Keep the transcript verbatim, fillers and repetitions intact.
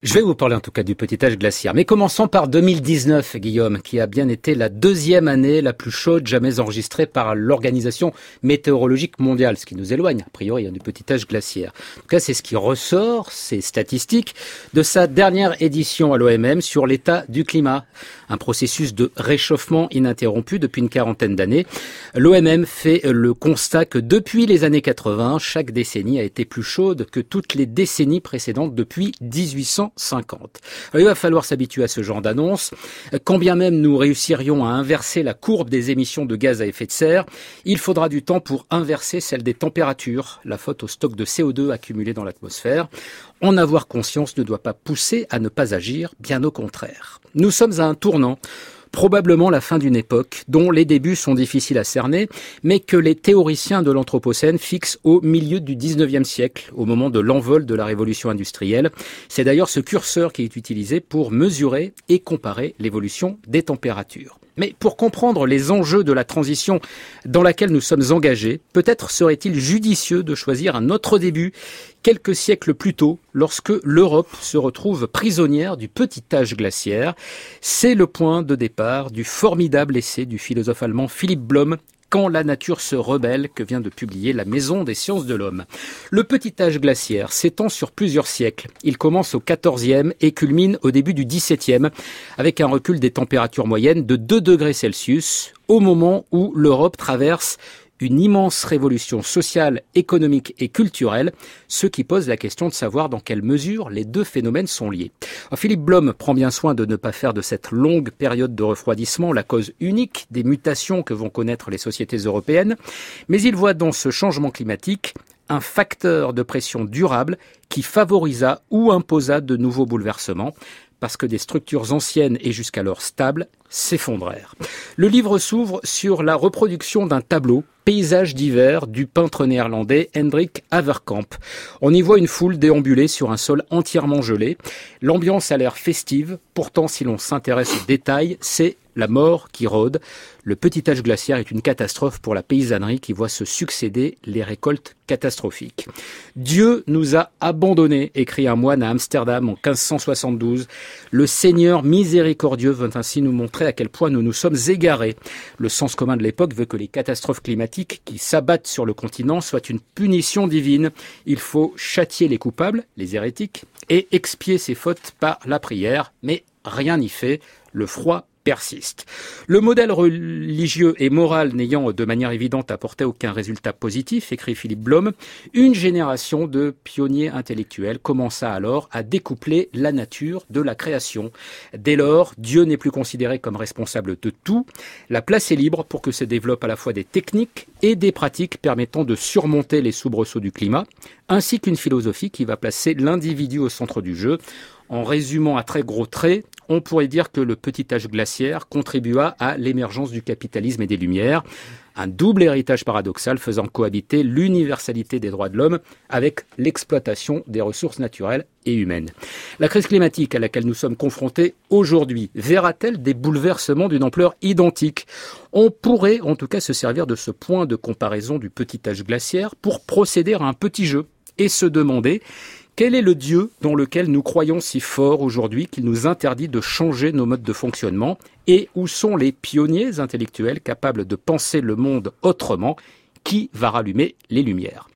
Je vais vous parler en tout cas du petit âge glaciaire. Mais commençons par deux mille dix-neuf, Guillaume, qui a bien été la deuxième année la plus chaude jamais enregistrée par l'Organisation météorologique mondiale, ce qui nous éloigne, a priori, du petit âge glaciaire. En tout cas, c'est ce qui ressort, ces statistiques, de sa dernière édition à l'O M M sur l'état du climat. Un processus de réchauffement ininterrompu depuis une quarantaine d'années. L'O M M fait le constat que depuis les années quatre-vingts, chaque décennie a été plus chaude que toutes les décennies précédentes depuis dix-huit cent cinquante. Alors, il va falloir s'habituer à ce genre d'annonce. Quand bien même nous réussirions à inverser la courbe des émissions de gaz à effet de serre, il faudra du temps pour inverser celle des températures, la faute au stock de C O deux accumulé dans l'atmosphère. En avoir conscience ne doit pas pousser à ne pas agir, bien au contraire. Nous sommes à un tournant. Probablement la fin d'une époque dont les débuts sont difficiles à cerner, mais que les théoriciens de l'Anthropocène fixent au milieu du dix-neuvième siècle, au moment de l'envol de la révolution industrielle. C'est d'ailleurs ce curseur qui est utilisé pour mesurer et comparer l'évolution des températures. Mais pour comprendre les enjeux de la transition dans laquelle nous sommes engagés, peut-être serait-il judicieux de choisir un autre début, quelques siècles plus tôt, lorsque l'Europe se retrouve prisonnière du petit âge glaciaire. C'est le point de départ du formidable essai du philosophe allemand Philipp Blom, Quand la nature se rebelle, que vient de publier la Maison des sciences de l'homme. Le petit âge glaciaire s'étend sur plusieurs siècles. Il commence au quatorzième et culmine au début du dix-septième, avec un recul des températures moyennes de deux degrés Celsius, au moment où l'Europe traverse une immense révolution sociale, économique et culturelle, ce qui pose la question de savoir dans quelle mesure les deux phénomènes sont liés. Alors, Philipp Blom prend bien soin de ne pas faire de cette longue période de refroidissement la cause unique des mutations que vont connaître les sociétés européennes, mais il voit dans ce changement climatique un facteur de pression durable qui favorisa ou imposa de nouveaux bouleversements, parce que des structures anciennes et jusqu'alors stables s'effondrèrent. Le livre s'ouvre sur la reproduction d'un tableau, Paysage d'hiver, du peintre néerlandais Hendrik Haverkamp. On y voit une foule déambuler sur un sol entièrement gelé. L'ambiance a l'air festive, pourtant si l'on s'intéresse aux détails, c'est la mort qui rôde. Le petit âge glaciaire est une catastrophe pour la paysannerie qui voit se succéder les récoltes catastrophiques. Dieu nous a abandonnés, écrit un moine à Amsterdam en quinze cent soixante-douze. Le Seigneur miséricordieux veut ainsi nous montrer à quel point nous nous sommes égarés. Le sens commun de l'époque veut que les catastrophes climatiques qui s'abattent sur le continent soient une punition divine. Il faut châtier les coupables, les hérétiques, et expier ces fautes par la prière. Mais rien n'y fait. Le froid persiste. Le modèle religieux et moral n'ayant de manière évidente apporté aucun résultat positif, écrit Philipp Blom, une génération de pionniers intellectuels commença alors à découpler la nature de la création. Dès lors, Dieu n'est plus considéré comme responsable de tout. La place est libre pour que se développent à la fois des techniques et des pratiques permettant de surmonter les soubresauts du climat, ainsi qu'une philosophie qui va placer l'individu au centre du jeu. En résumant à très gros traits, on pourrait dire que le petit âge glaciaire contribua à l'émergence du capitalisme et des Lumières, un double héritage paradoxal faisant cohabiter l'universalité des droits de l'homme avec l'exploitation des ressources naturelles et humaines. La crise climatique à laquelle nous sommes confrontés aujourd'hui verra-t-elle des bouleversements d'une ampleur identique ? On pourrait en tout cas se servir de ce point de comparaison du petit âge glaciaire pour procéder à un petit jeu et se demander quel est le Dieu dans lequel nous croyons si fort aujourd'hui qu'il nous interdit de changer nos modes de fonctionnement et où sont les pionniers intellectuels capables de penser le monde autrement? Qui va rallumer les lumières?